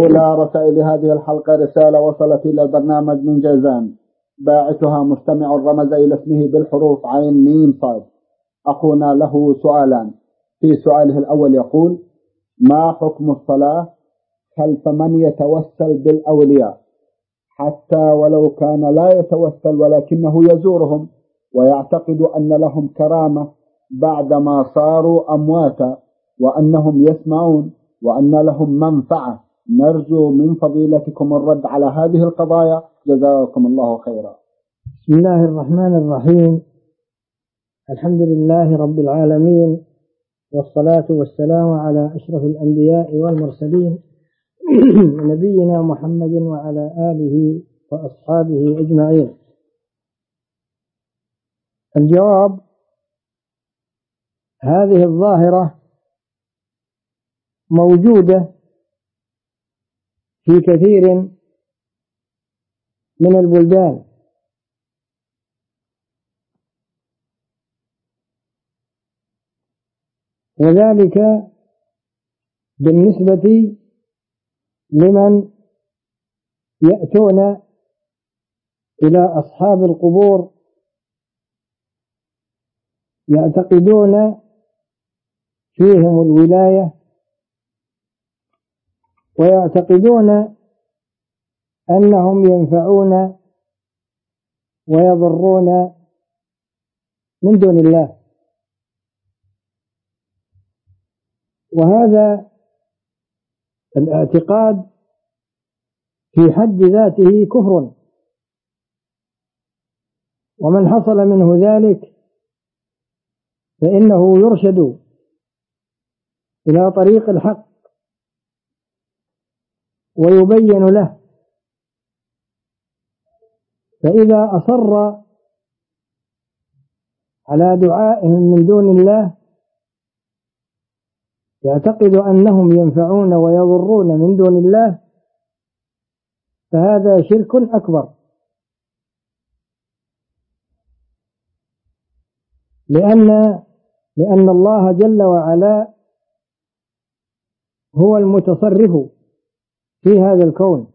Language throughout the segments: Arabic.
إلى رسائل هذه الحلقة رسالة وصلت إلى البرنامج من جازان، باعثها مستمع رمز إلى اسمه بالحروف عين ميم صاد. أخونا له سؤالان. في سؤاله الأول يقول: ما حكم الصلاة خلف من يتوسل بالأولياء حتى ولو كان لا يتوسل ولكنه يزورهم ويعتقد أن لهم كرامة بعدما صاروا أمواتا وأنهم يسمعون وأن لهم منفعة؟ نرجو من فضيلتكم الرد على هذه القضايا، جزاكم الله خيرا. بسم الله الرحمن الرحيم. الحمد لله رب العالمين، والصلاة والسلام على أشرف الأنبياء والمرسلين نبينا محمد وعلى آله وأصحابه أجمعين. الجواب: هذه الظاهرة موجودة في كثير من البلدان، وذلك بالنسبة لمن يأتون إلى أصحاب القبور يعتقدون فيهم الولاية ويعتقدون أنهم ينفعون ويضرون من دون الله، وهذا الاعتقاد في حد ذاته كفر، ومن حصل منه ذلك فإنه يرشد إلى طريق الحق ويبين له، فإذا أصر على دعائهم من دون الله يعتقد أنهم ينفعون ويضرون من دون الله، فهذا شرك أكبر، لأن الله جل وعلا هو المتصرف في هذا الكون،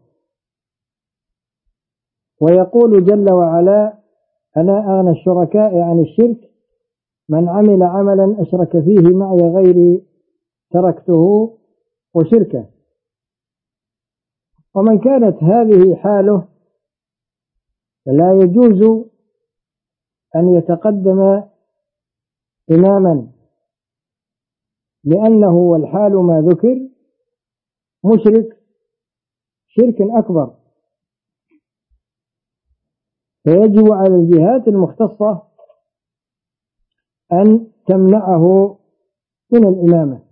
ويقول جل وعلا: ألا أغنى الشركاء عن الشرك من عمل عملا أشرك فيه معي غيري تركته وشركه. ومن كانت هذه حاله فلا يجوز أن يتقدم إماما، لأنه والحال ما ذكر مشرك شرك أكبر، فيجب على الجهات المختصة أن تمنعه من الإمامة،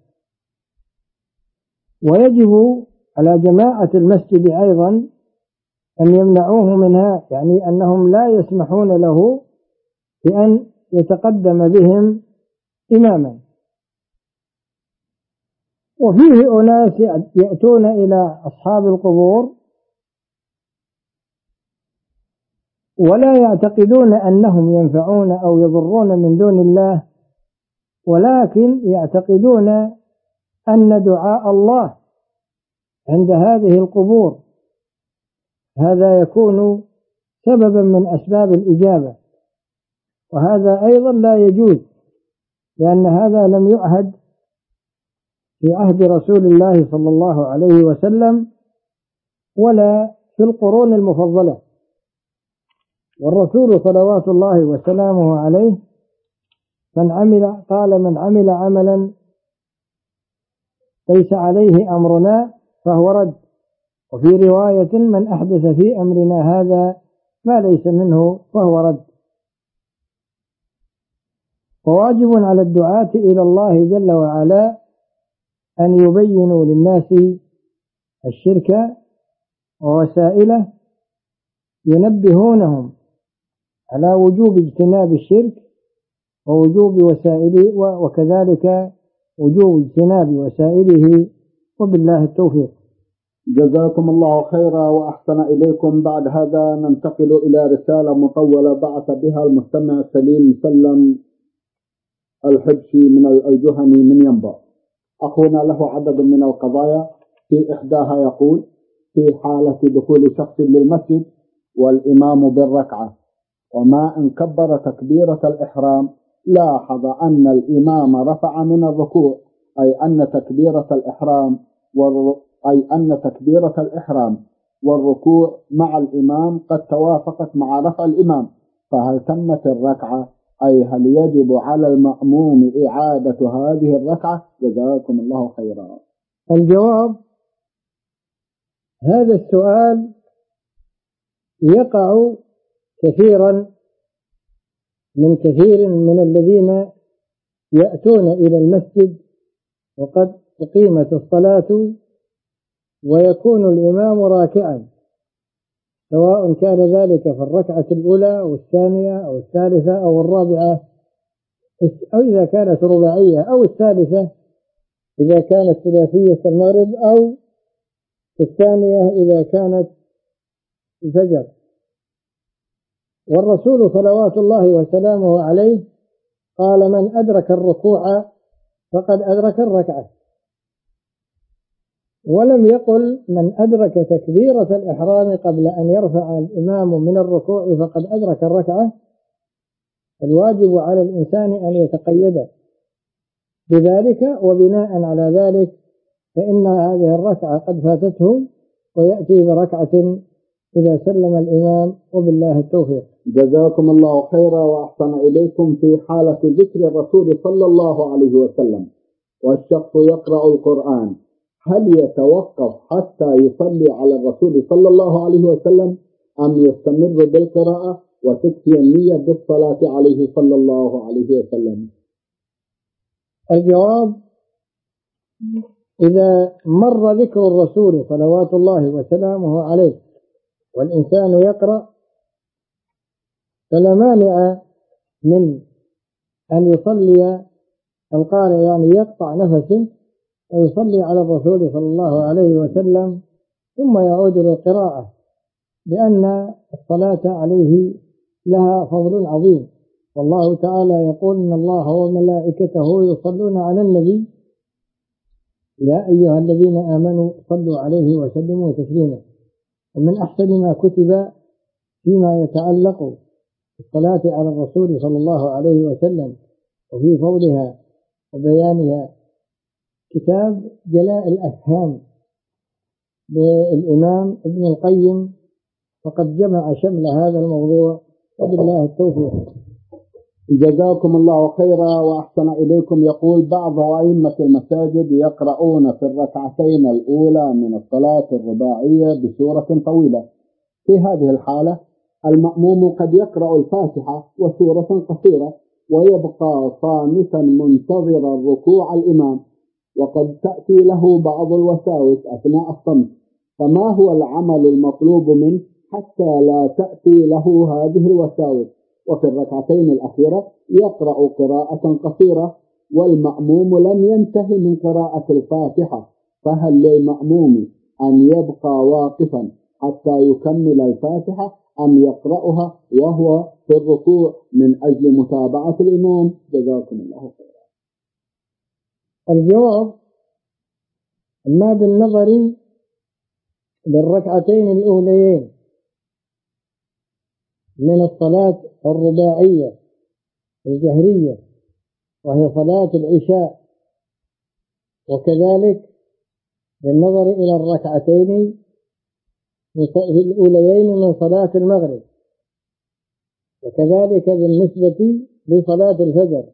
ويجب على جماعة المسجد أيضا أن يمنعوه منها، يعني أنهم لا يسمحون له بأن يتقدم بهم إماما. وفيه أناس يأتون إلى أصحاب القبور ولا يعتقدون أنهم ينفعون أو يضرون من دون الله، ولكن يعتقدون أن دعاء الله عند هذه القبور هذا يكون سببا من أسباب الإجابة، وهذا أيضا لا يجوز، لأن هذا لم يعهد في عهد رسول الله صلى الله عليه وسلم ولا في القرون المفضلة. والرسول صلوات الله وسلامه عليه قال: من عمل عملا ليس عليه أمرنا فهو رد. وفي رواية: من أحدث في أمرنا هذا ما ليس منه فهو رد. وواجب على الدعاة إلى الله جل وعلا أن يبينوا للناس الشرك ووسائله، ينبهونهم على وجوب اجتناب الشرك ووجوب وسائله، وكذلك وجوب اجتناب وسائله، وبالله التوفيق. جزاكم الله خيرا وأحسن إليكم. بعد هذا ننتقل إلى رسالة مطولة بعث بها المستمع سليم سلم الحبشي من الجهني من ينبع. أخونا له عدد من القضايا. في إحداها يقول: في حالة دخول شخص للمسجد والإمام بالركعة، وما إن كبر تكبيرة الإحرام لاحظ أن الإمام رفع من الركوع، أي أن تكبيرة الإحرام والركوع مع الإمام قد توافقت مع رفع الإمام، فهل تمت الركعة؟ أي هل يجب على المأموم إعادة هذه الركعة؟ جزاكم الله خيرا. الجواب: هذا السؤال يقع كثيرا من كثير من الذين يأتون إلى المسجد وقد أقيمت الصلاة ويكون الإمام راكعا، سواء كان ذلك في الركعة الأولى أو الثانية أو الثالثة أو الرابعة، أو إذا كانت رباعية، أو الثالثة إذا كانت ثلاثية كالمغرب، أو الثانية إذا كانت الفجر. والرسول صلوات الله وسلامه عليه قال: من أدرك الركوع فقد أدرك الركعة، ولم يقل من أدرك تكبيرة الإحرام قبل أن يرفع الإمام من الركوع فقد أدرك الركعة. الواجب على الإنسان أن يتقيد بذلك، وبناء على ذلك فإن هذه الركعة قد فاتته ويأتي بركعة إذا سلم الإمام، وبالله التوفيق. جزاكم الله خيرا وأحسن إليكم. في حالة ذكر الرسول صلى الله عليه وسلم والشخص يقرأ القرآن، هل يتوقف حتى يصلي على الرسول صلى الله عليه وسلم أم يستمر بالقراءة وتكفي النية بالصلاة عليه صلى الله عليه وسلم؟ الجواب: إذا مر ذكر الرسول صلوات الله وسلامه عليه والإنسان يقرأ فلا مانع من أن يصلي القارئ، يعني يقطع نفسه ويصلي على الرسول صلى الله عليه وسلم ثم يعود للقراءة، لأن الصلاة عليه لها فضل عظيم. والله تعالى يقول: إن الله وملائكته يصلون على النبي يا أيها الذين آمنوا صلوا عليه وسلموا تسليما. ومن أحسن ما كتب فيما يتعلق بالصلاة على الرسول صلى الله عليه وسلم وفي فضلها وبيانها كتاب جلاء الأفهام للإمام ابن القيم، وقد جمع شمل هذا الموضوع، وبالله التوفيق. جزاكم الله خيرا وأحسن إليكم. يقول بعض أئمة المساجد يقرؤون في الركعتين الأولى من الصلاة الرباعية بسورة طويلة. في هذه الحالة المأموم قد يقرأ الفاتحة وسورة قصيرة ويبقى صامتا منتظر الركوع الإمام، وقد تأتي له بعض الوساوس أثناء الصمت، فما هو العمل المطلوب منه حتى لا تأتي له هذه الوساوس؟ وفي الركعتين الأخيرة يقرأ قراءة قصيرة والمأموم لم ينتهي من قراءة الفاتحة، فهل للمأموم أن يبقى واقفا حتى يكمل الفاتحة أم يقرأها وهو في الركوع من أجل متابعة الإمام؟ جزاكم الله خيرا. الجواب: أما بالنظر للركعتين الأوليين من الصلاة الرباعية الجهرية وهي صلاة العشاء، وكذلك بالنظر إلى الركعتين الأوليين من صلاة المغرب، وكذلك بالنسبة لصلاة الفجر،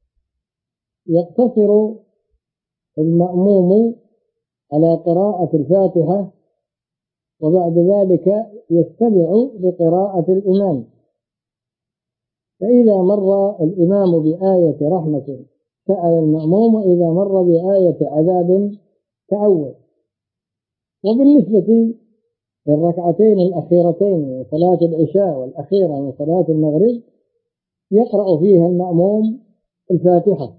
يقتصر المأموم على قراءة الفاتحة وبعد ذلك يستمع لقراءة الإمام. فإذا مر الإمام بآية رحمة سأل المأموم، وإذا مر بآية عذاب تعوذ. وبالنسبة للركعتين الأخيرتين من صلاة العشاء والأخيرة من صلاة المغرب يقرأ فيها المأموم الفاتحة.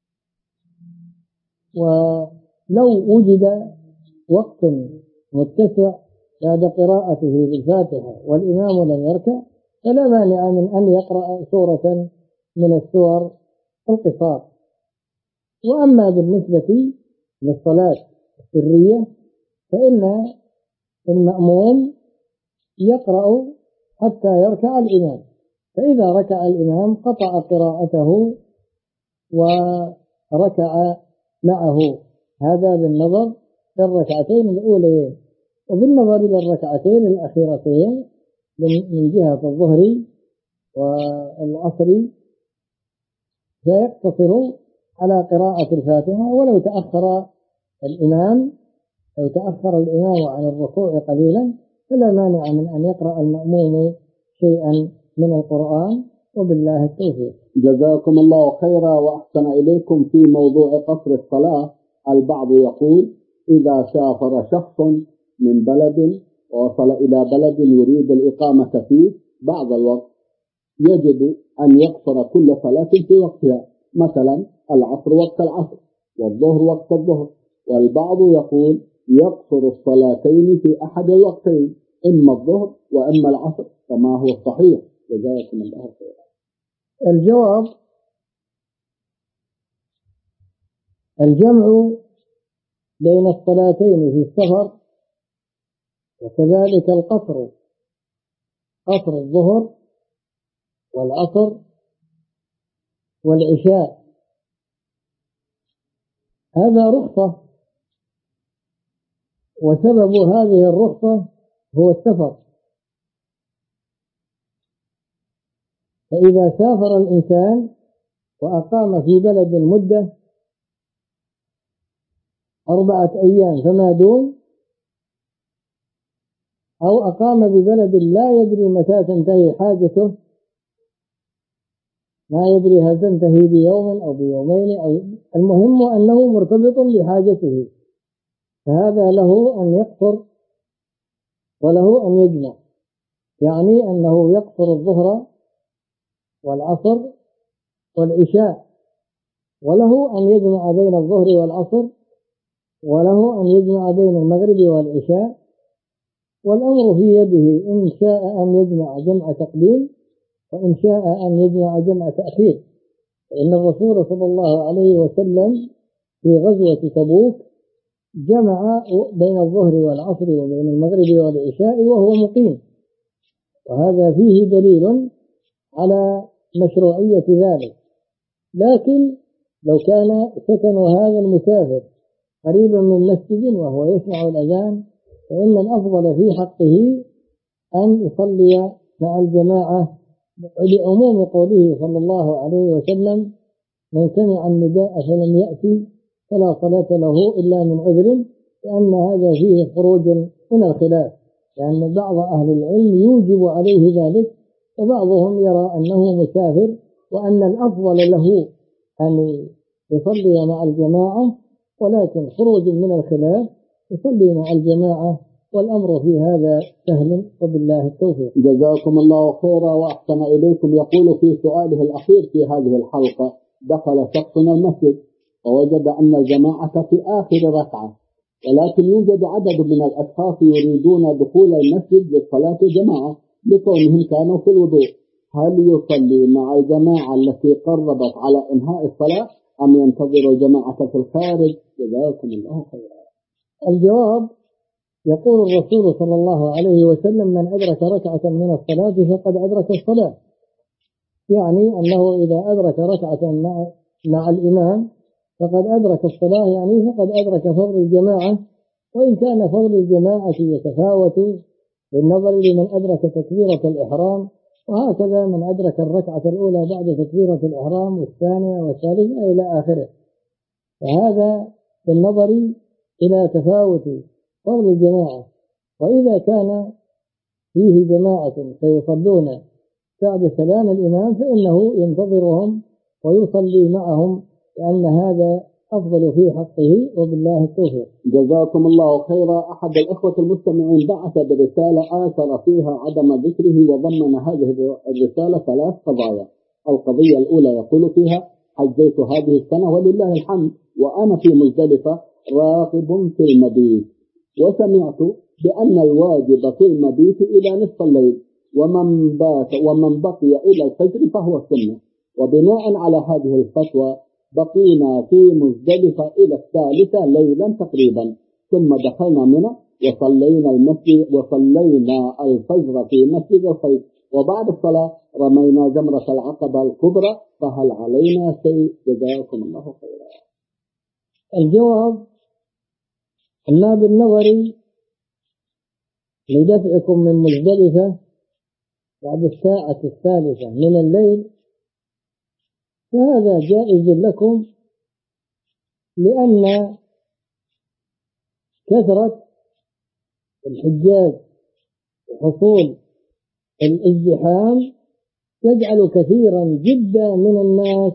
ولو وجد وقت متسع بعد قراءته بالفاتحة والإمام لم يركع فلا مانع من أن يقرأ سورة من السور القصار. وأما بالنسبة للصلاة السرية فإن المأموم يقرأ حتى يركع الإمام، فإذا ركع الإمام قطع قراءته وركع معه. هذا بالنظر للركعتين الأوليين، وبالنظر للركعتين الأخيرتين من جهة الظهر والعصر فيقتصر على قراءة الفاتحة، ولو تأخر الإمام عن الركوع قليلا فلا مانع من أن يقرأ المأموم شيئا من القرآن، وبالله التوفيق. جزاكم الله خيرا وأحسن إليكم. في موضوع قصر الصلاة، البعض يقول إذا سافر شخص من بلد ووصل إلى بلد يريد الإقامة فيه بعض الوقت، يجب أن يقصر كل صلاة في وقتها، مثلا العصر وقت العصر والظهر وقت الظهر، والبعض يقول يقصر الصلاتين في أحد الوقتين، إما الظهر وإما العصر، فما هو الصحيح؟ جزاكم الله خيرا. الجواب: الجمع بين الصلاتين في السفر، وكذلك القصر، قصر الظهر والعصر والعشاء، هذا رخصة، وسبب هذه الرخصة هو السفر. فإذا سافر الإنسان وأقام في بلد مدة 4 أيام فما دون، أو أقام ببلد لا يدري متى تنتهي حاجته، ما يدري هل تنتهي بيوم أو بيومين، أو المهم أنه مرتبط بحاجته، فهذا له أن يقصر وله أن يجمع، يعني أنه يقصر الظهر والعصر والعشاء، وله أن يجمع بين الظهر والعصر، وله أن يجمع بين المغرب والعشاء، والأمر في يده، إن شاء أن يجمع جمع تقديم وإن شاء أن يجمع جمع تأخير. فإن الرسول صلى الله عليه وسلم في غزوة تبوك جمع بين الظهر والعصر وبين المغرب والعشاء وهو مقيم، وهذا فيه دليل على مشروعية ذلك. لكن لو كان سكن هذا المسافر قريبا من مسجد وهو يسمع الأذان، فإن الأفضل في حقه أن يصلي مع الجماعة، لعموم قوله صلى الله عليه وسلم: من سمع النداء فلم يأتي فلا صلاة له إلا من عذر، لأن هذا فيه خروج من الخلاف، لأن بعض أهل العلم يوجب عليه ذلك، وبعضهم يرى أنه مسافر وأن الأفضل له أن يصلي مع الجماعة، ولكن خروج من الخلاف يصلي مع الجماعة، والأمر في هذا سهل، وبالله التوفيق. جزاكم الله خيرا وأحسن إليكم. يقول في سؤاله الأخير في هذه الحلقة: دخل شخص المسجد ووجد أن الجماعة في آخر ركعة، ولكن يوجد عدد من الأشخاص يريدون دخول المسجد للصلاة جماعة لكونهم كانوا في الوضوء، هل يصلي مع الجماعة التي قربت على إنهاء الصلاة أم ينتظر الجماعة في الخارج؟ جزاكم الله خيرا. الجواب: يقول الرسول صلى الله عليه وسلم: من أدرك ركعة من الصلاة فقد أدرك الصلاة، يعني أنه إذا أدرك ركعة مع الإمام فقد أدرك الصلاة، يعني فقد أدرك فضل الجماعة، وإن كان فضل الجماعة يتفاوت بالنظر لمن أدرك تكبيرة الإحرام، وهكذا من أدرك الركعة الأولى بعد تكبيرة الإحرام والثانية والثالثة إلى آخره، فهذا بالنظر إلى تفاوت فضل الجماعة. وإذا كان فيه جماعة سيصلون بعد سلام الإمام فإنه ينتظرهم ويصلي معهم، لأن هذا أفضل في حقه، وبالله التوفيق. جزاكم الله خيرا. أحد الأخوة المستمعين بعث برسالة آثر فيها عدم ذكره، وضمن هذه الرسالة 3 قضايا. القضية الأولى يقول فيها: حجيت هذه السنة ولله الحمد وأنا في مزدلفة راغب في المبيت، وسمعت بأن الواجب في المبيت إلى نصف الليل، ومن بقي إلى الفجر فهو سنة، وبناء على هذه الفتوى بقينا في مزدلفة إلى 3 ليلا تقريبا، ثم دخلنا منى وصلينا الفجر في مسجد الخيف، وبعد الصلاة رمينا جمرة العقبة الكبرى، فهل علينا شيء؟ جزاكم الله خيرا. الجواب: أما بالنظر لدفعكم من مزدلفة بعد الساعة 3 من الليل فهذا جائز لكم، لأن كثرة الحجاج وحصول الازدحام يجعل كثيرا جدا من الناس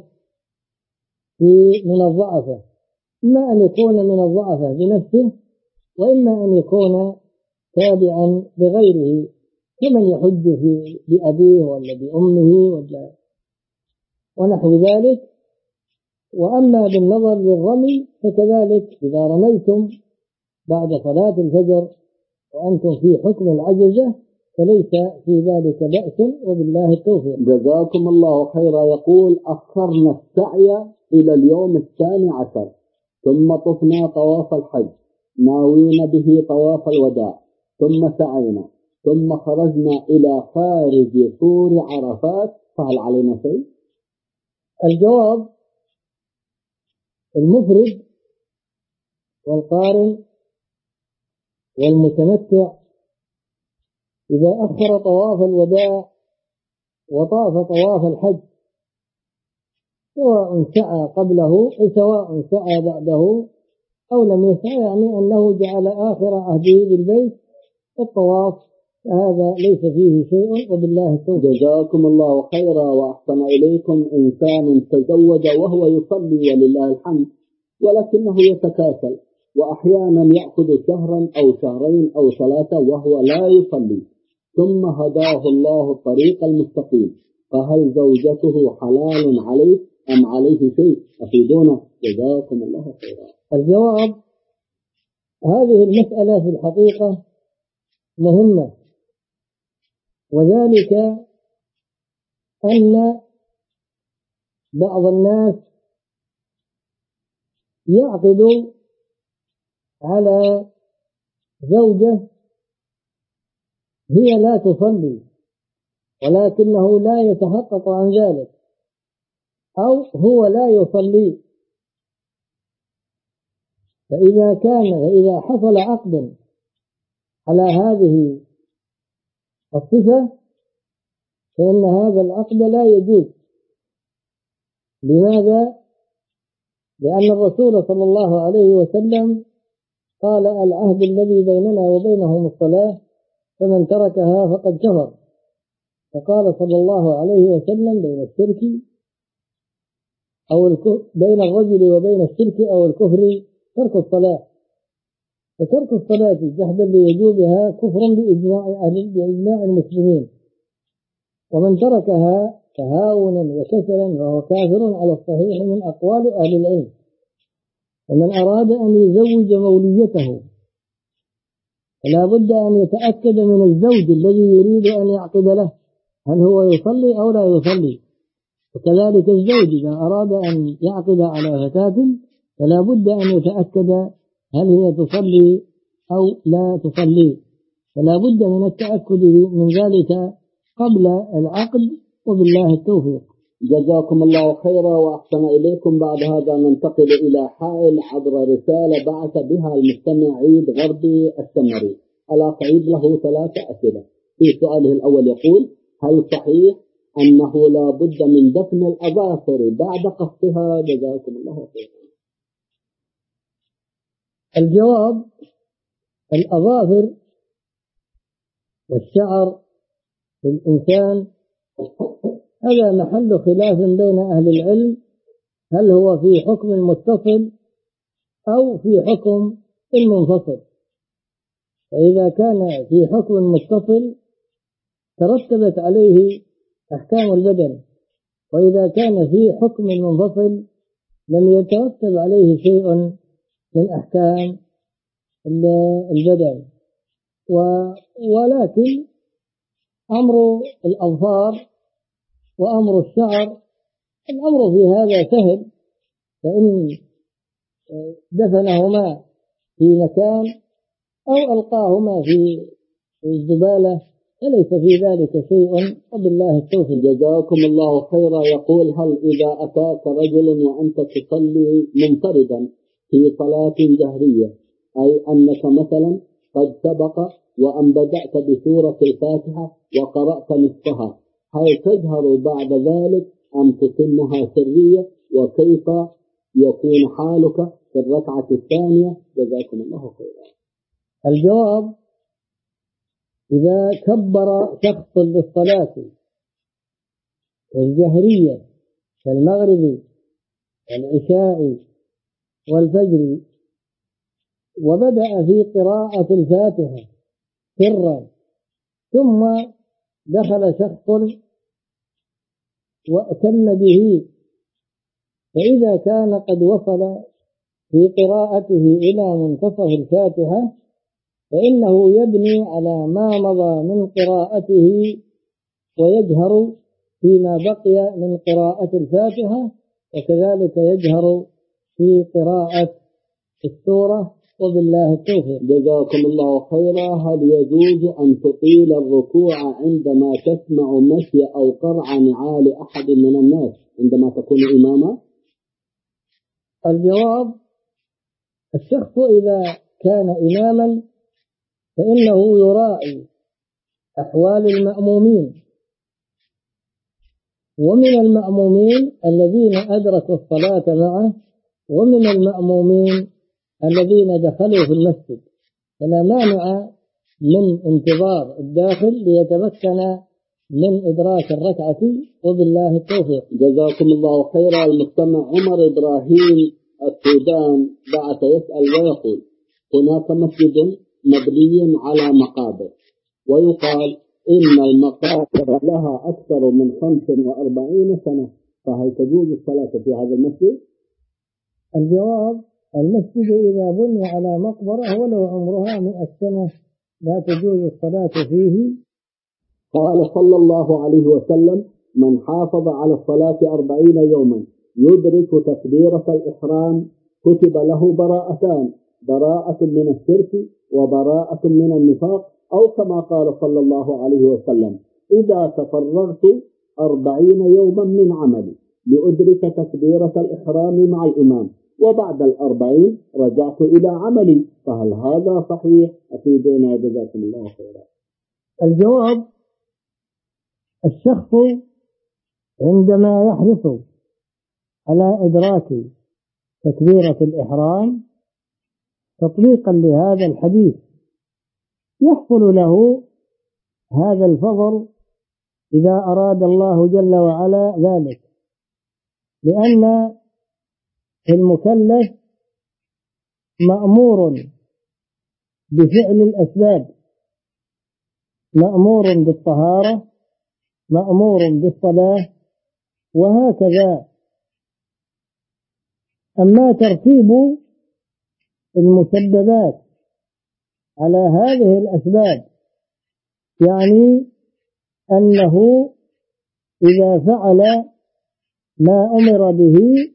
من الضعفة، إما أن يكون من الضعفة بنفسه، وإما أن يكون تابعا لغيره كمن يحج بأبيه ولا بأمه ونحو ذلك. وأما بالنظر للرمي فكذلك، إذا رميتم بعد صلاة الفجر وأنتم في حكم العجزة فليس في ذلك بأس، وبالله التوفيق. جزاكم الله خيرا. يقول: أخرنا السعي إلى اليوم 12، ثم طفنا طواف الحج ناوين به طواف الوداع، ثم سعينا، ثم خرجنا إلى خارج طور عرفات، فهل علينا شيء؟ الجواب: المفرد والقارن والمتمتع إذا أخر طواف الوداع وطاف طواف الحج، سواء سعى قبله أو سواء سعى بعده أو لم يسعى، يعني أنه جعل آخر عهده بالبيت الطواف، هذا ليس فيه شيء، وبالله التوفيق. جزاكم الله خيرا وأحسن إليكم. إنسان تزوج وهو يصلي ولله الحمد، ولكنه يتكاسل، وأحيانا يأخذ شهرا أو شهرين أو 3 وهو لا يصلي، ثم هداه الله الطريق المستقيم، فهل زوجته حلال عليه أم عليه شيء؟ أفيدونا جزاكم الله خيرا. الجواب: هذه المسألة في الحقيقة مهمة، وذلك أن بعض الناس يعقد على زوجة هي لا تصلي ولكنه لا يتحقق عن ذلك، أو هو لا يصلي، فإذا حصل عقد على هذه الصفة فإن هذا العقد لا يجوز. لماذا؟ لأن الرسول صلى الله عليه وسلم قال: العهد الذي بيننا وبينهم الصلاة، فمن تركها فقد كفر. فقال صلى الله عليه وسلم: بين الشرك بين الرجل وبين الشرك أو الكفر ترك الصلاة، فترك الصلاة جحدا لوجوبها كفر بإجماع المسلمين، ومن تركها تهاونا وكسلا فهو كافر على الصحيح من أقوال أهل العلم. ومن أراد أن يزوج موليته فلا بد أن يتأكد من الزوج الذي يريد أن يعقد له هل هو يصلي أو لا يصلي، وكذلك الزوج إذا أراد أن يعقد على فتاة فلا بد أن يتأكد هل هي تصلي أو لا تصلي، فلا بد من التأكد من ذلك قبل العقد، وبالله التوفيق. جزاكم الله خيرا وأحسن إليكم. بعد هذا ننتقل إلى حائل عبر رسالة بعث بها المستمع عيد غربي السمري. الأخ عيد له 3 أسئلة. في سؤاله الأول يقول: هل صحيح أنه لا بد من دفن الأظافر بعد قصها؟ جزاكم الله خيرا. الجواب: الأظافر والشعر للإنسان هذا محل خلاف بين أهل العلم، هل هو في حكم المتصل أو في حكم المنفصل. فإذا كان في حكم المتصل ترتبت عليه أحكام البدن، وإذا كان في حكم المنفصل لم يترتب عليه شيء من أحكام البدن. ولكن أمر الأظفار وأمر الشعر الأمر في هذا سهل، فإن دفنهما في مكان أو ألقاهما في الزبالة فليس في ذلك شيء، وبالله التوفيق. جزاكم الله خيرا. يقول: هل إذا أتاك رجل وأنت تصلي منفردا في صلاة جهرية، أي أنك مثلا قد سبق وأن بدأت بسورة الفاتحة وقرأت نصفها، هل تجهر بعد ذلك أم تتمها سرية؟ وكيف يكون حالك في الركعة الثانية؟ جزاكم الله خيرا. الجواب: إذا كبر شخص للصلاة الجهرية كالمغرب والعشاء والفجر وبدأ في قراءة الفاتحة سرا، ثم دخل شخص وأتم به، فإذا كان قد وصل في قراءته إلى منتصف الفاتحة فإنه يبني على ما مضى من قراءته ويجهر فيما بقي من قراءة الفاتحة، وكذلك يجهر في قراءة السورة، وبالله التوفيق. جزاكم الله خيرا. هل يجوز أن تطيل الركوع عندما تسمع مشي أو قرع نعال أحد من الناس عندما تكون إماما؟ الجواب: الشخص إذا كان إماما فإنه يراعي أحوال المأمومين، ومن المأمومين الذين أدركوا الصلاة معه، ومن المأمومين الذين دخلوا في المسجد، فلا مانع من انتظار الداخل ليتمكن من إدراك الركعة، وبالله التوفيق. جزاكم الله خيرا. المستمع عمر إبراهيم السودان بعث يسأل ويقول: هناك مسجد مبني على مقابر، ويقال إن المقابر لها أكثر من 45 سنة، فهل تجوز الصلاة في هذا المسجد؟ الجواب: المسجد إذا بني على مقبرة ولو عمرها 100 سنة لا تجوز الصلاة فيه. قال صلى الله عليه وسلم: من حافظ على الصلاة 40 يوما يدرك تكبيرة الإحرام كتب له براءتان: براءة من الشرك وبراءة من النفاق، أو كما قال صلى الله عليه وسلم: إذا تفرغت 40 يوما من عملي لأدرك تكبيرة الإحرام مع الإمام، وبعد 40 رجعت إلى عملي، فهل هذا صحيح؟ أفيدنا جزاكم الله خيرا. الجواب: الشخص عندما يحرص على إدراك تكبيرة الإحرام تطبيقا لهذا الحديث يحصل له هذا الفضل إذا أراد الله جل وعلا ذلك، لأن المكلف مأمور بفعل الأسباب، مأمور بالطهارة، مأمور بالصلاة، وهكذا. أما ترتيب المسببات على هذه الأسباب يعني أنه إذا فعل ما أمر به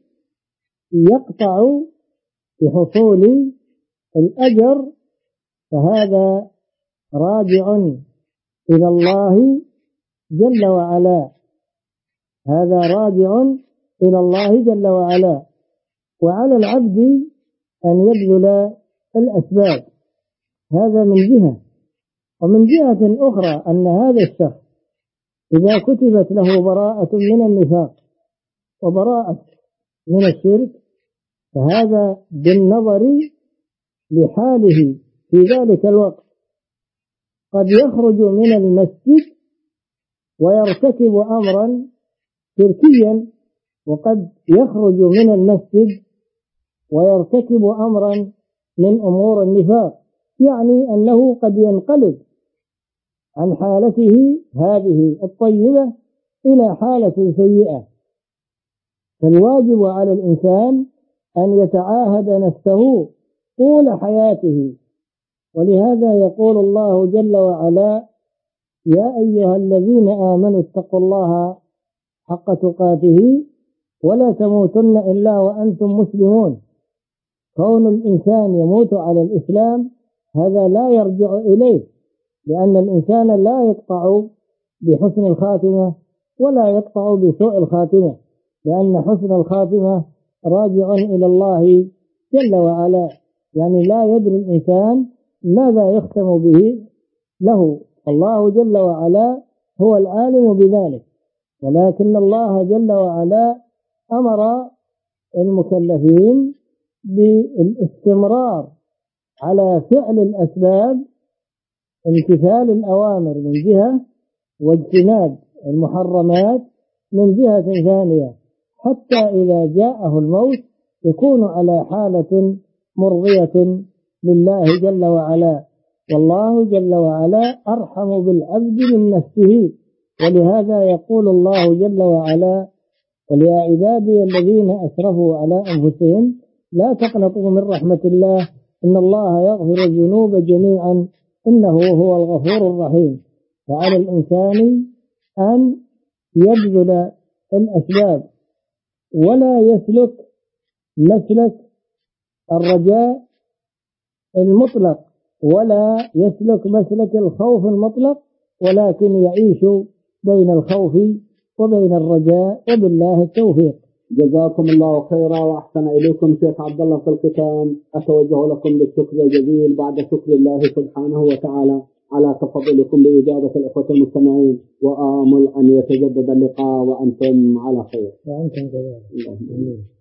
يقطع بحصول الأجر، فهذا راجع إلى الله جل وعلا، هذا راجع إلى الله جل وعلا، وعلى العبد أن يبذل الأسباب. هذا من جهة. ومن جهة أخرى أن هذا الشخص إذا كتبت له براءة من النفاق وبراءة من الشرك فهذا بالنظر لحاله في ذلك الوقت قد يخرج من المسجد ويرتكب أمرا شركيا، وقد يخرج من المسجد ويرتكب أمرا من أمور النفاق، يعني أنه قد ينقلب عن حالته هذه الطيبة إلى حالة سيئة. فالواجب على الإنسان أن يتعاهد نفسه طول حياته، ولهذا يقول الله جل وعلا: يا أيها الذين آمنوا اتقوا الله حق تقاته ولا تموتن إلا وأنتم مسلمون. كون الإنسان يموت على الإسلام هذا لا يرجع إليه، لأن الإنسان لا يقطع بحسن الخاتمة ولا يقطع بسوء الخاتمة، لأن حسن الخاتمة راجع إلى الله جل وعلا، يعني لا يدري الإنسان ماذا يختم به له. الله جل وعلا هو العالم بذلك، ولكن الله جل وعلا أمر المكلفين بالاستمرار على فعل الأسباب، امتثال الأوامر من جهة واجتناب المحرمات من جهة ثانية، حتى إذا جاءه الموت يكون على حالة مرضية لله جل وعلا. والله جل وعلا أرحم بالعبد من نفسه، ولهذا يقول الله جل وعلا: قل يا عبادي الذين أسرفوا على أنفسهم لا تقنطوا من رحمة الله إن الله يغفر الذنوب جميعا إنه هو الغفور الرحيم. فعلى الإنسان أن يبذل الأسباب ولا يسلك مسلك الرجاء المطلق ولا يسلك مسلك الخوف المطلق، ولكن يعيش بين الخوف وبين الرجاء، وبالله التوفيق. جزاكم الله خيرا وأحسن إليكم شيخ عبد الله. في الختام أتوجه لكم بالشكر الجزيل بعد شكر الله سبحانه وتعالى على تفضلكم بإجابة الأخوة المستمعين، وآمل أن يتجدد اللقاء وأنتم على خير. وأنتم كذلك.